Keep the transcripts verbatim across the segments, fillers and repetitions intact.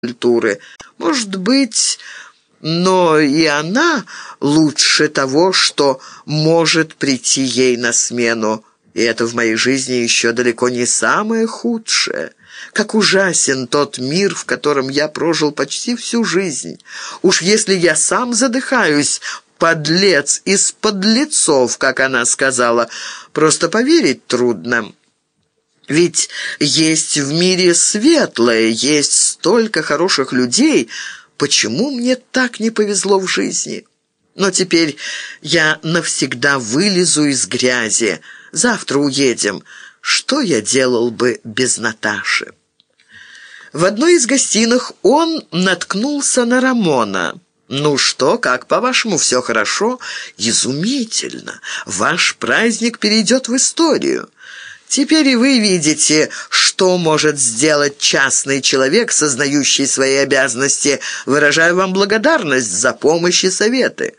культуры. Может быть, но и она лучше того, что может прийти ей на смену. И это в моей жизни еще далеко не самое худшее. Как ужасен тот мир, в котором я прожил почти всю жизнь. Уж если я сам задыхаюсь, подлец из подлецов, как она сказала, просто поверить трудно. Ведь есть в мире светлое, есть столько хороших людей. Почему мне так не повезло в жизни? Но теперь я навсегда вылезу из грязи. Завтра уедем. Что я делал бы без Наташи? В одной из гостиных он наткнулся на Рамона. «Ну что, как, по-вашему, все хорошо?» «Изумительно! Ваш праздник перейдет в историю». Теперь и вы видите, что может сделать частный человек, сознающий свои обязанности. Выражаю вам благодарность за помощь и советы.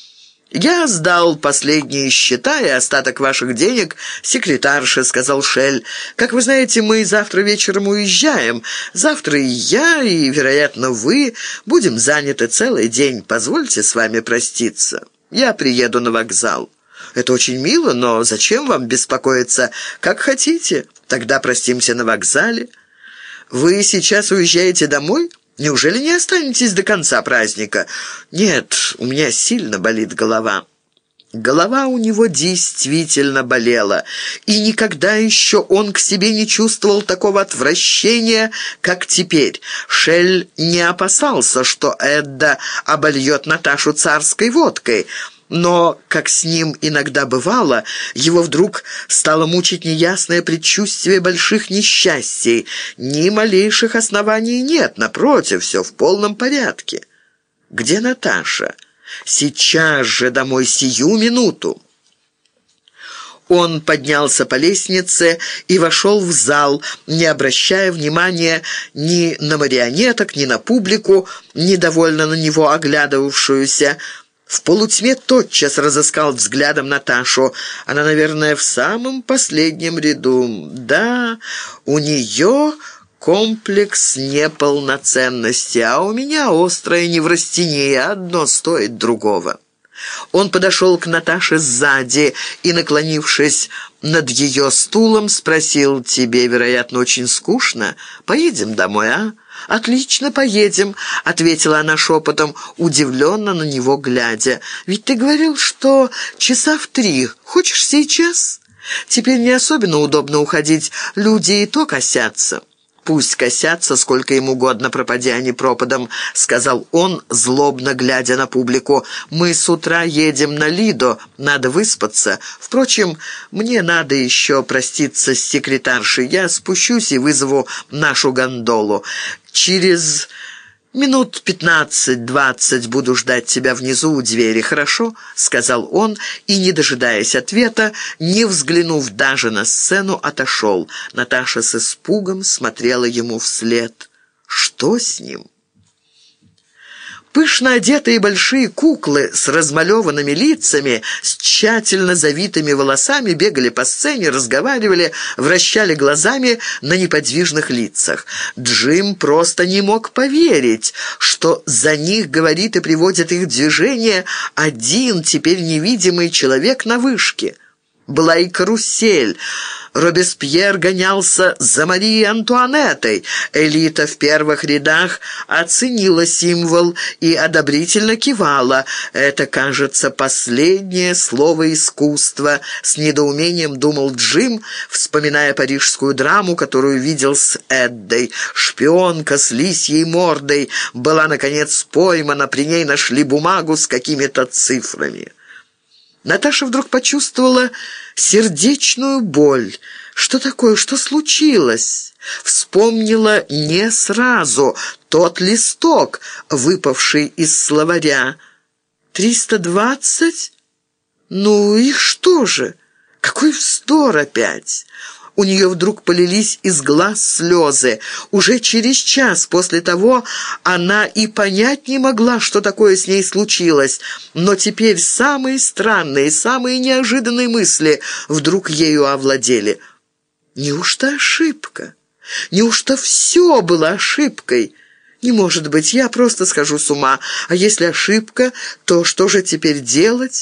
«Я сдал последние счета и остаток ваших денег секретарше», — сказал Шель. «Как вы знаете, мы завтра вечером уезжаем. Завтра и я, и, вероятно, вы будем заняты целый день. Позвольте с вами проститься. Я приеду на вокзал». «Это очень мило, но зачем вам беспокоиться? Как хотите. Тогда простимся на вокзале». «Вы сейчас уезжаете домой? Неужели не останетесь до конца праздника?» «Нет, у меня сильно болит голова». Голова у него действительно болела, и никогда еще он к себе не чувствовал такого отвращения, как теперь. Шель не опасался, что Эдда обольет Наташу царской водкой, но, как с ним иногда бывало, его вдруг стало мучить неясное предчувствие больших несчастий. Ни малейших оснований нет, напротив, все в полном порядке. «Где Наташа? Сейчас же домой, сию минуту!» Он поднялся по лестнице и вошел в зал, не обращая внимания ни на марионеток, ни на публику, недовольно на него оглядывавшуюся. В полутьме тотчас разыскал взглядом Наташу. Она, наверное, в самом последнем ряду. Да, у нее комплекс неполноценности, а у меня острая неврастения, одно стоит другого. Он подошел к Наташе сзади и, наклонившись над ее стулом, спросил: «Тебе, вероятно, очень скучно? Поедем домой, а?» «Отлично, поедем», — ответила она шепотом, удивленно на него глядя. «Ведь ты говорил, что часа в три. Хочешь сейчас? Теперь не особенно удобно уходить, люди и то косятся». «Пусть косятся, сколько им угодно, пропадя они пропадом», — сказал он, злобно глядя на публику. «Мы с утра едем на Лидо, надо выспаться. Впрочем, мне надо еще проститься с секретаршей. Я спущусь и вызову нашу гондолу. Через минут пятнадцать-двадцать буду ждать тебя внизу у двери, хорошо?» — сказал он, и, не дожидаясь ответа, не взглянув даже на сцену, отошел. Наташа с испугом смотрела ему вслед. Что с ним? Пышно одетые большие куклы с размалеванными лицами, с тщательно завитыми волосами бегали по сцене, разговаривали, вращали глазами на неподвижных лицах. Джим просто не мог поверить, что за них говорит и приводит их в движение один теперь невидимый человек на вышке. Была и карусель. Робеспьер гонялся за Марией Антуанеттой. Элита в первых рядах оценила символ и одобрительно кивала. «Это, кажется, последнее слово искусства», — с недоумением думал Джим, вспоминая парижскую драму, которую видел с Эддой. Шпионка с лисьей мордой была, наконец, поймана, при ней нашли бумагу с какими-то цифрами. Наташа вдруг почувствовала сердечную боль. Что такое? Что случилось? Вспомнила не сразу тот листок, выпавший из словаря. «Триста двадцать? Ну и что же? Какой вздор опять!» У нее вдруг полились из глаз слезы. Уже через час после того она и понять не могла, что такое с ней случилось. Но теперь самые странные, самые неожиданные мысли вдруг ею овладели. Неужто ошибка? Неужто все было ошибкой? Не может быть, я просто схожу с ума. А если ошибка, то что же теперь делать?